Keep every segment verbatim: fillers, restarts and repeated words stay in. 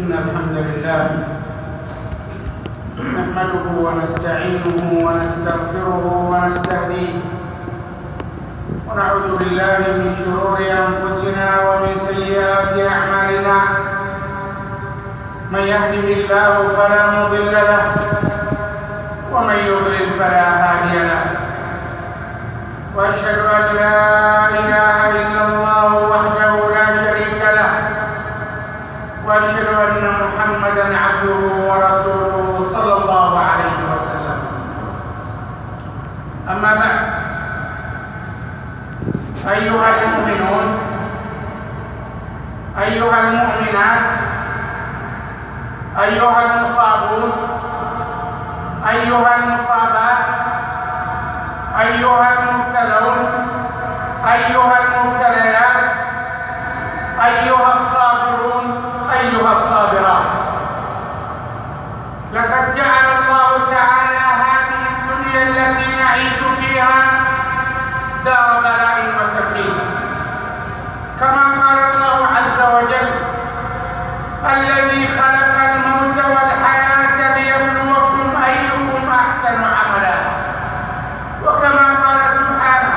إن الحمد لله نحمده ونستعينه ونستغفره ونستهديه ونعوذ بالله من شرور أنفسنا ومن سيئات أعمالنا. من يهده الله فلا مضل له ومن يضلل فلا هادي له، وأشهد أن لا إله إلا الله وحده لا شريك له، وأشهد أن محمدًا عبده ورسوله صلى الله عليه وسلم. أما بعد، أيها المؤمنون، أيها المؤمنات، أيها المصابون، أيها المصابات، أيها المبتلون، أيها المبتليات، أيها الصابرون، أيها الصابرات، لقد جعل الله تعالى هذه الدنيا التي نعيش فيها دار بلاء وتبعيث، كما قال الله عز وجل: الذي خلق الموت والحياة ليبلوكم أيكم أحسن عملا، وكما قال سبحانه: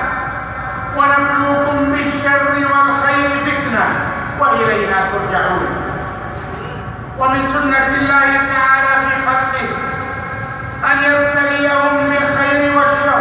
ونبلوكم بالشر والخير فتنة وإلينا ترجعون. ومن سنة الله تعالى في خلقه أن يبتليهم بالخير والشر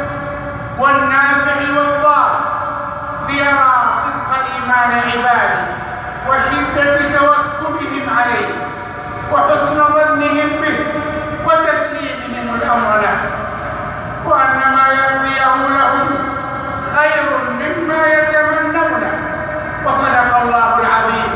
والنافع والضار، ليرى صدق إيمان عباده وشدة توكلهم عليه وحسن ظنهم به وتسليمهم الأمر له، وأن ما يرضيه لهم خير مما يتمنونه. وصدق الله العظيم.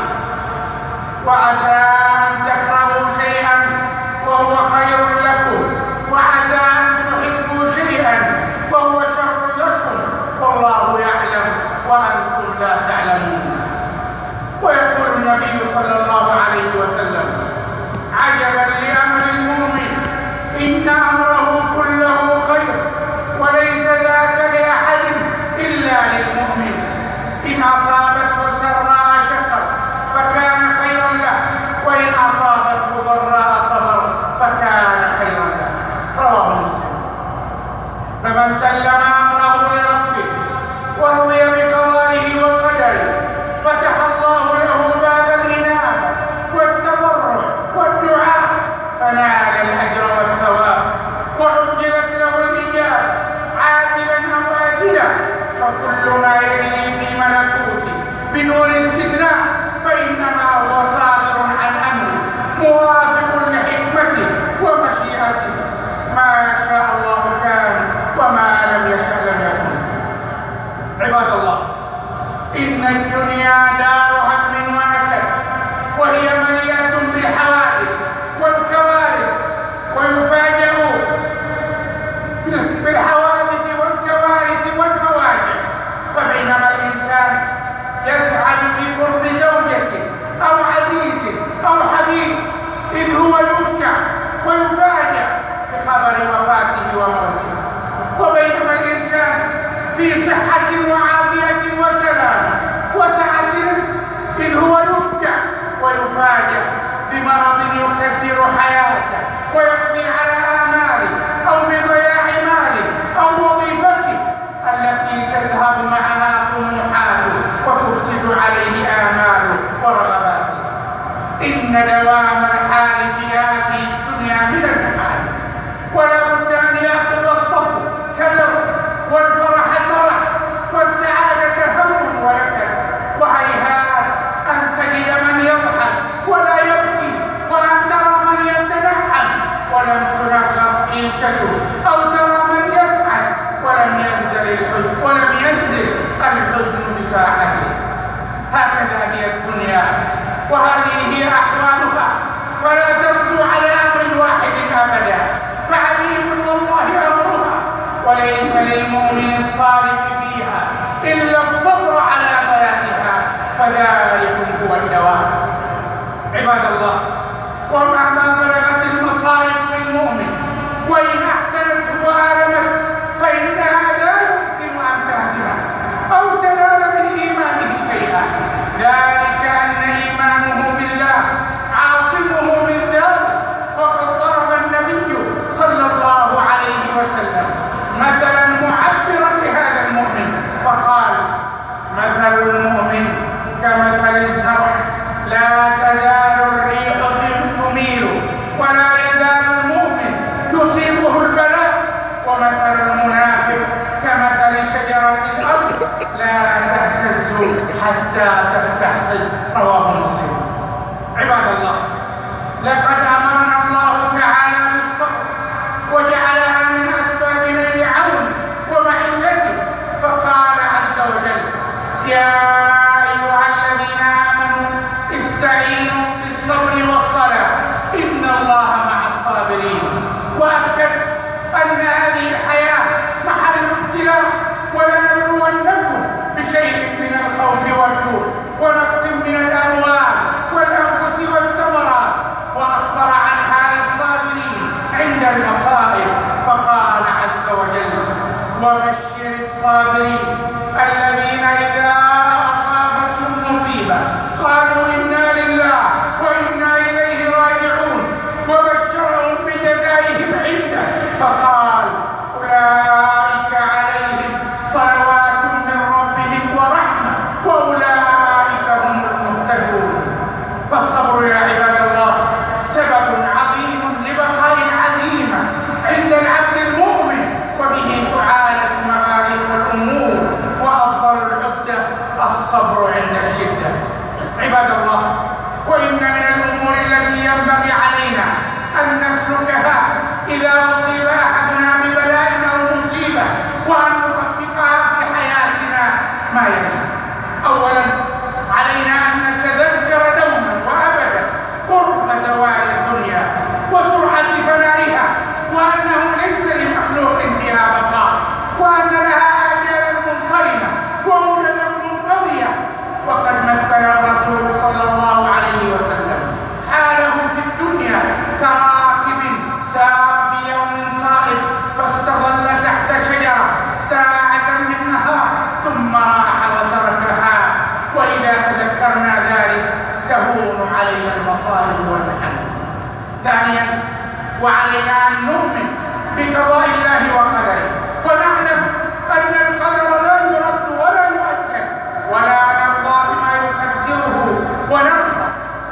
وعسى أن تكرهوا شيئا وهو خير لكم، وعسى أن تحبوا شيئا وهو شر لكم، والله يعلم وأنتم لا تعلمون. ويقول النبي صلى الله عليه وسلم: عجبا لأمر المؤمن، إن أمره كله خير، وليس ذاك لأحد إلا للمؤمن. إن أصابته سراء شكر فكان خيرا له، وإن أصابته ضراء صبر فكان خيرا له. رواه مسلم. فمن سلم أمره لربه ورضي بقضائه وقدره فتح الله له باب الإنابة والتضرع والدعاء، فنال الأجر والثواب، وعجلت له الإجابة عاجلا أو آجلا. فكل ما يجري في ملكوته بدون استثناء فإنما هو صادر عن أمره، موافق لحكمته ومشيئته. ما شاء الله كان، وما لم يشأ لم يكن. عباد الله، إن الدنيا دار هم ونكد، وهي مليئة بالحوادث والكوارث، ويفاجئون بالحوادث والكوارث والفواجع. فبينما الإنسان يسعد بقرب زوجته أو عزيز أو حبيب، إذ هو يفجع ويفاجأ بخبر وفاته وموته. وبينما الإنسان في صحة وعافية وسلامة وسعة رزق، إذ هو يفجع ويفاجأ بمرض يكدر حياته ويقضي على آماله، أو بضياع ماله أو وظيفته التي تذهب معها طموحاته وتفسد عليه آماله ورغباته. إن دوام الحال في هذه الدنيا من المحال، ولا بد أن يأخذ الصفو كدر، والفرح ترح، والسعادة هم ونكد. وهيهات أن تجد من يضحك ولا يبكي، وأن ترى من يتنعم ولم تنغص عيشته، أو ترى من يسعد ولم ينزل الحزن ولم ينزل الحزن بساحته. هكذا هي الدنيا، وهذه هي أحوالها، فلا ترسو على أمر واحد أبدا، فعليم والله أمرها. وليس للمؤمن الصادق فيها إلا الصبر على بلائها، فذلكم هو الدواء. عباد الله، ومهما بلغت المصائب بالمؤمن وإن أحسنته وآلمته، فإنها لا يمكن أن تهزمه أو تنال من إيمانه شيئا. ذلك أن إيمانه بالله عاصم حتى تستحصي. رواه مسلم. عباد الله، لقد أمرنا الله تعالى بالصبر وجعلها من أسباب نيل عون ومعيته، فقال عز وجل: يا أيها الذين آمنوا استعينوا بالصبر والصلاة إن الله مع الصابرين. وأكد أن هذه الحياة محل ابتلاء، ولنبلونكم بشيء من الخوف والجوع ونقص من الأموال والأنفس والثمرات، وأخبر عن حال الصابرين عند المصائب، فقال عز وجل: وبشر الصابرين الذين إذا أصابتهم مصيبة قالوا إنا لله وإنا إليه راجعون، وبشرهم بجزائهم عنده، فقال: أولئك عليهم صلوات من ربهم ورحمة وأولئك هم المهتدون. فالصبر يا عباد الله سبب عظيم لبقاء العزيمة عند العبد المؤمن، وبه تعالج مغاليق الأمور، وأفضل العدة الصبر عند الشدة. عباد الله، وإن من الأمور التي ينبغي علينا أن نسلكها إذا أصيب أحدنا ببلاء أو مصيبة، وأن نطبقها في حياتنا ما يلي. أولا، علينا أن نتذكر دوما وأبدا قرب زوال الدنيا وسرعة فنائها، وأنه ليس لمخلوق فيها بقاء، وأن لها آجالا منصرمة ومددا منقضية. وقد مثل الرسول صلى الله عليه وسلم حاله في الدنيا كراكب سار في يوم صائف فاستظل تحت شجرة ساعة من نهار ثم راح وتركها، وإذا تذكرنا ذلك تهون علينا المصائب والمحن. ثانيا، وعلينا أن نؤمن بقضاء الله وقدره، ونعلم أن القدر لا يرد ولا يؤجل، ولا نرضى بما يقدره ونرضى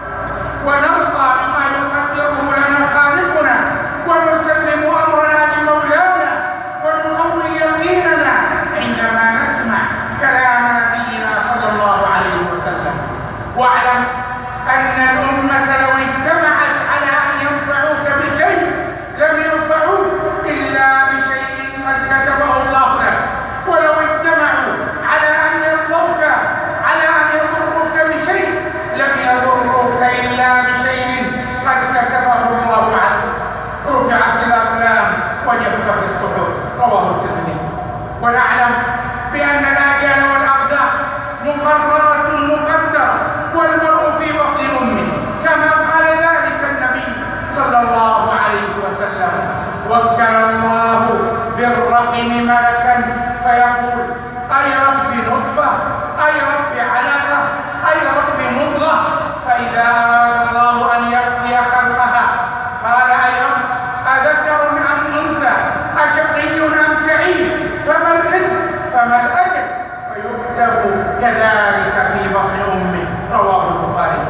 ونرضى بما يقدره لنا خالقنا، ونسلم أمرنا لمولانا، ونقوي يقيننا عندما نسمع كلام نبينا صلى الله عليه وسلم. واعلم أن الأمة لو اجتمعت على أن ينفعوك بشيء لم ينفعوك إلا بشيء قد كتبه الله لك، ولو اجتمعوا على أن يضروك على أن يضروك بشيء لم يضروك إلا بشيء قد كتبه الله عنك. رفعت الأقلام وجفت الصحف. رواه الترمذي. ونعلم بأن الآجال والأرزاق مقررة مقدرة، والمرء في بطن أمه، كما قال ذلك النبي صلى الله عليه وسلم: وكل الله بالرحم ملكا فيقول: أي رب نطفة، أي رب علقة، أي رب مضغة. فإذا أراد الله أن يقضي خلقها قال: أي رب أذكر أم أنثى، أشقي أم سعيد، فما الرزق فما الأجل، فيكتب كذلك في بطن أمه. رواه البخاري.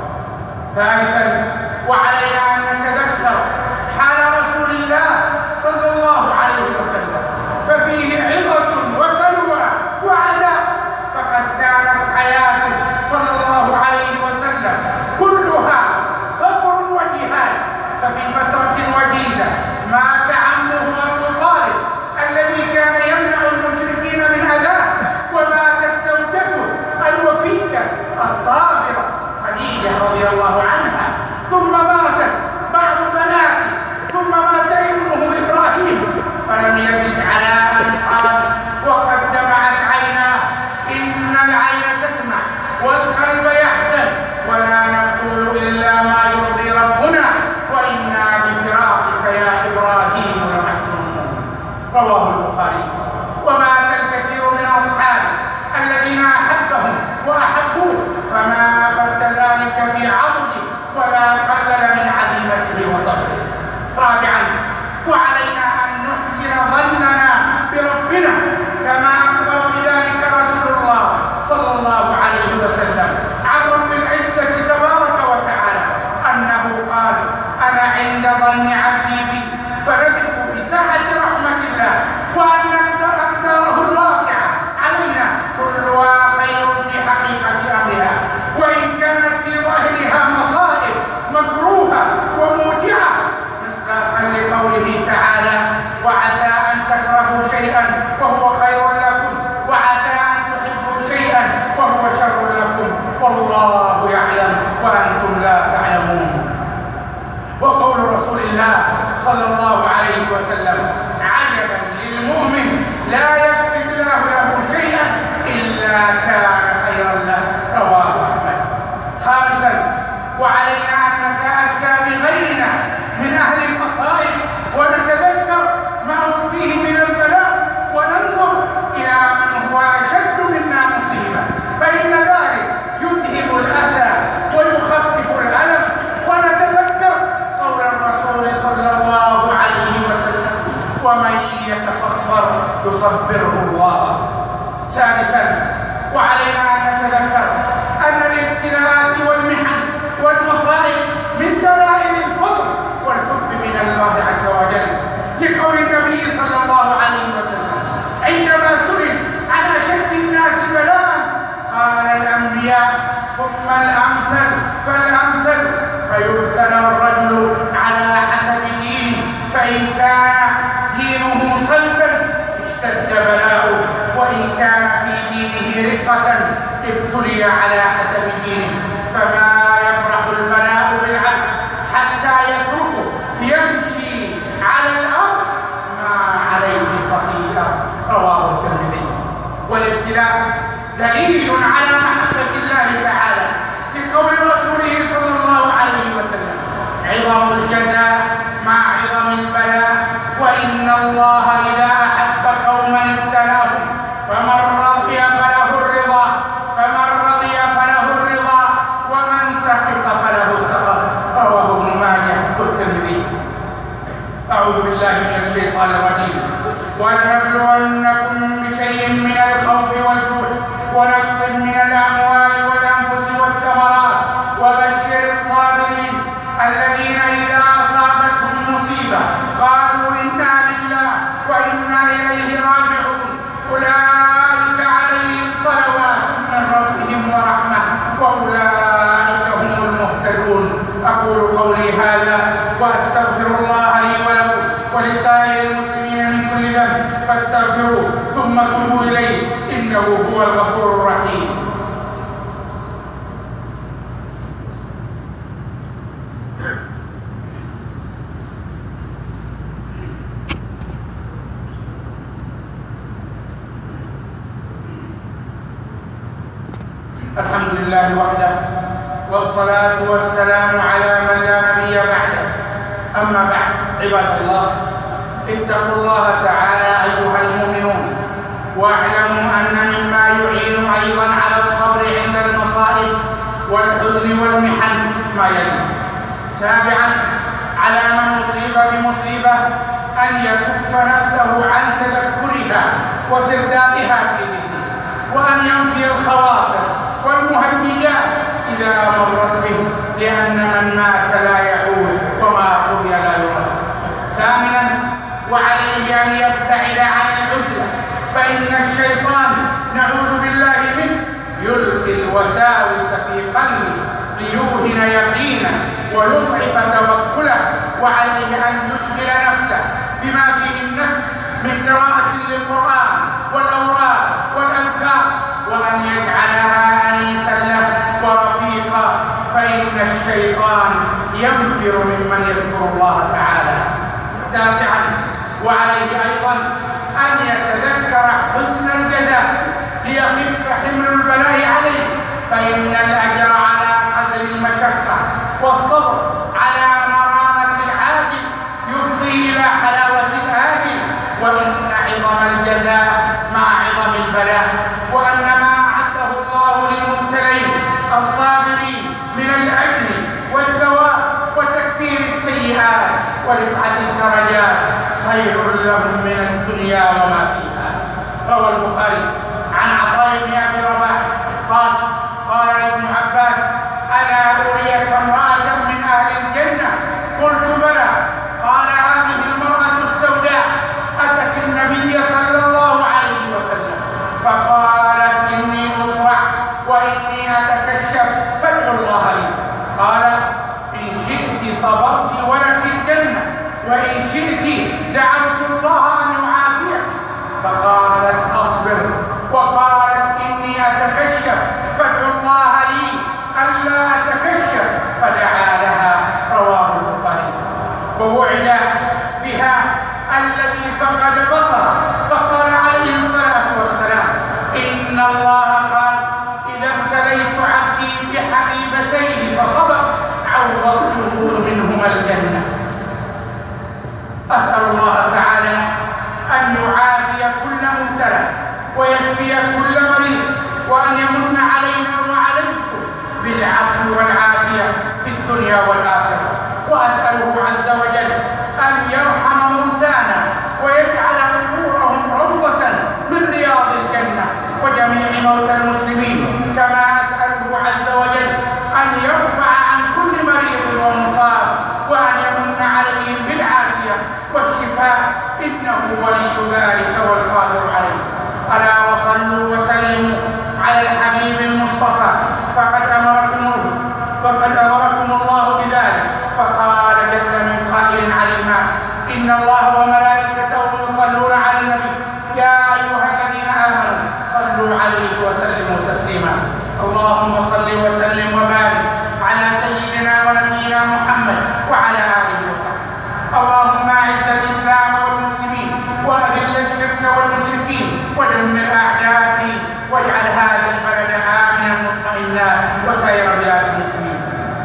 ثالثا، وعلينا أن نتذكر حال رسول الله صلى الله عليه وسلم، ففيه عظة وسلوى وعظة وهو خير لكم، وعسى أن تحبوا شيئا وهو شر لكم، والله يعلم وأنتم لا تعلمون. وقول رسول الله صلى الله عليه وسلم: عجبا للمؤمن لا يكتب الله له شيئا إلا كان خيرا له، رواه أحمد. خامسا، وعلينا أن نتأسى بغيرنا من أهل المصائب ونتذكر ما هم فيه من البلاء، وننظر إلى من هو أشد منا مصيبة، فإن ذلك يذهب الأسى ويخفف الألم. ونتذكر قول الرسول صلى الله عليه وسلم: ومن يتصبر يصبره الله. سادسا، وعلينا أن نتذكر أن الابتلاءات والمحن والمصائب من دلائل الفضل والحب من الله عز وجل، لقول النبي صلى الله عليه وسلم عندما سئل عن أشد الناس بلاء قال: الأنبياء ثم الأمثل فالأمثل، فيبتلى الرجل على حسب دينه، فإن كان دينه صلبا اشتد بلاؤه، وإن كان في دينه رقة ابتلي على حسب دينه. فما يبرح البلاء بالعبد حتى يتركه يمشي على الأرض ما عليه خطيئة، رواه الترمذي. والابتلاء دليل على محبة الله تعالى، لقول رسوله صلى الله عليه وسلم: عظم الجزاء مع عظم البلاء، وإن الله إذا أحب قوما ابتلاهم، فمن رضي فله الرضا فمن رضي فله الرضا ومن سخط فله السخط، رواه ابن ماجه والترمذي. أعوذ بالله من الشيطان الرجيم. ولنبلونكم بشيء من الخوف والجوع ونقص من الأموال والأنفس والثمرات وبشر الصابرين الذين إذا أصابتهم مصيبة قالوا إنا لله وإنا إليه راجعون، أولئك عليهم صلوات من ربهم ورحمة وأولئك هم المهتدون. أقول قولي هذا وأستغفر الله لي ولكم ولسائر المسلمين من كل ذنب، فاستغفروه ثم توبوا إليه إنه هو الغفور الرحيم. الحمد لله وحده، والصلاة والسلام على من لا نبي بعده. أما بعد، عباد الله، اتقوا الله تعالى أيها المؤمنون، واعلموا أن مما يعين أيضا على الصبر عند المصائب والحزن والمحن ما يلي. سابعا، على من أصيب بمصيبة أن يكف نفسه عن تذكرها وتردادها في ذهنه، وأن ينفي الخواطر والمهيجات إذا مرت به، لأن من مات لا يعود وما قضي لا يرد. ثامنا، وعليه أن يبتعد عن العزلة، فإن الشيطان نعوذ بالله منه يلقي الوساوس في قلبه ليوهن يقينا ويضعف توكله، وعليه أن يشغل نفسه بما فيه النفع من قراءة للقرآن والأوراق والأذكار، وأن يجعلها أنيسا له ورفيقا، فإن الشيطان ينفر ممن يذكر الله تعالى. تاسعا، وعليه أيضا أن يتذكر حسن الجزاء ليخف حمل البلاء عليه، فإن الأجر على قدر المشقة، والصبر على مرارة العاجل يفضي إلى حلاوة الآجل، وإن عظم الجزاء مع عظم البلاء، وأن ما أعده الله للمبتلين الصابرين من الأجر والثواب وتكفير السيئات ورفعة الدرجات خير لهم من الدنيا وما فيها. روى البخاري عن عطاء بن أبي رباح قال: قال ابن عباس: ألا أريك امرأة من أهل الجنة؟ قلت: بلى. قال: هذه المرأة السوداء أتت النبي صلى الله عليه وسلم فقالت: إني أصرع وإني أتكشف فادعوا الله لي. قال: إن شئت صبرت ولك الجنة، وإن شئت دعوت الله أن يعافيك. فقالت: يشفي كل مريض، وأن يمن علينا وعليكم بالعفو والعافية في الدنيا والآخرة. وأسأله عز وجل أن يرحم موتانا ويجعل قبورهم روضة من رياض الجنة وجميع موتى المسلمين. كما أسأله عز وجل أن يرفع عن كل مريض ومصاب، وأن يمن عليهم بالعافية والشفاء، إنه ولي ذلك والقادر عليه. ألا وصلوا وسلموا على الحبيب المصطفى، فقد أمركم فقد أمركم الله بذلك، فقال جل من قائل عليما: إن الله وملائكته يصلون على النبي يا أيها الذين آمنوا صلوا عليه وسلموا تسليما. اللهم صل وسلم وبارك على سيدنا ونبينا محمد وعلى آله وصحبه. اللهم أعز الإسلام والمسلمين وأذل الشرك والمشركين ودمر أعداء الدين، واجعل هذا البلد آمنا مطمئنا وسائر بلاد المسلمين.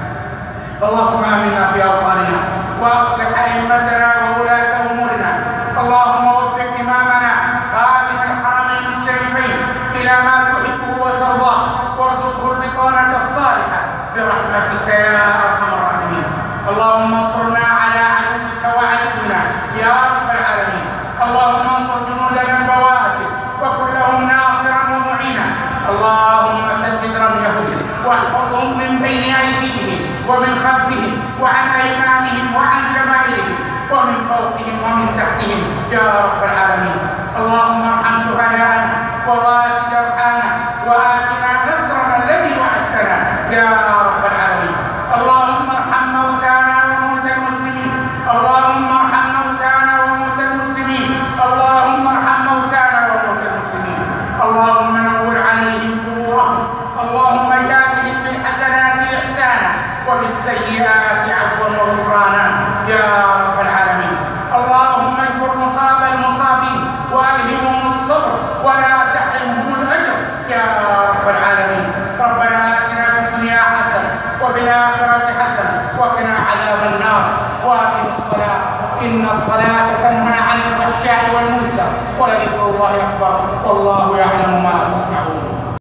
اللهم آمنا في أوطاننا وأصلح أئمتنا وولاة أمورنا. اللهم وفق إمامنا خادم الحرمين الشريفين إلى ما تحبه وترضاه، وارزقه البطانة الصالحة برحمتك يا أرحم الراحمين. اللهم انصرنا على عدوك وعدونا يا رب العالمين. اللهم انصر جنودنا البواسل وكن لهم ناصرا ومعينا. اللهم سدد رميهم واحفظهم من بين أيديهم ومن خلفهم وعن أيمانهم وعن شمائلهم ومن فوقهم ومن تحتهم يا رب العالمين. اللهم ارحم شهداءنا وواسد أرحامنا وآتنا نصرنا الذي وعدتنا يا رب العالمين. اللهم ارحم موتانا وموتى المسلمين. اللهم ارحم موتانا وموتى المسلمين. اللهم ارحم موتانا وموتى المسلمين. اللهم نور عليهم قبورهم. اللهم جازهم بالحسنات إحسانا وبالسيئات عفوا وغفرانا يا رب العالمين. اللهم اجبر مصاب المصابين وألهمهم الصبر ولا تحرمهم الأجر يا رب العالمين. ربنا آتنا في الدنيا حسنة وفي الآخرة حسنة وقنا عذاب النار. وأقم الصلاة إن الصلاة تنهى عن الفحشاء والمنكر ولذكر الله أكبر والله يعلم ما تصنعون.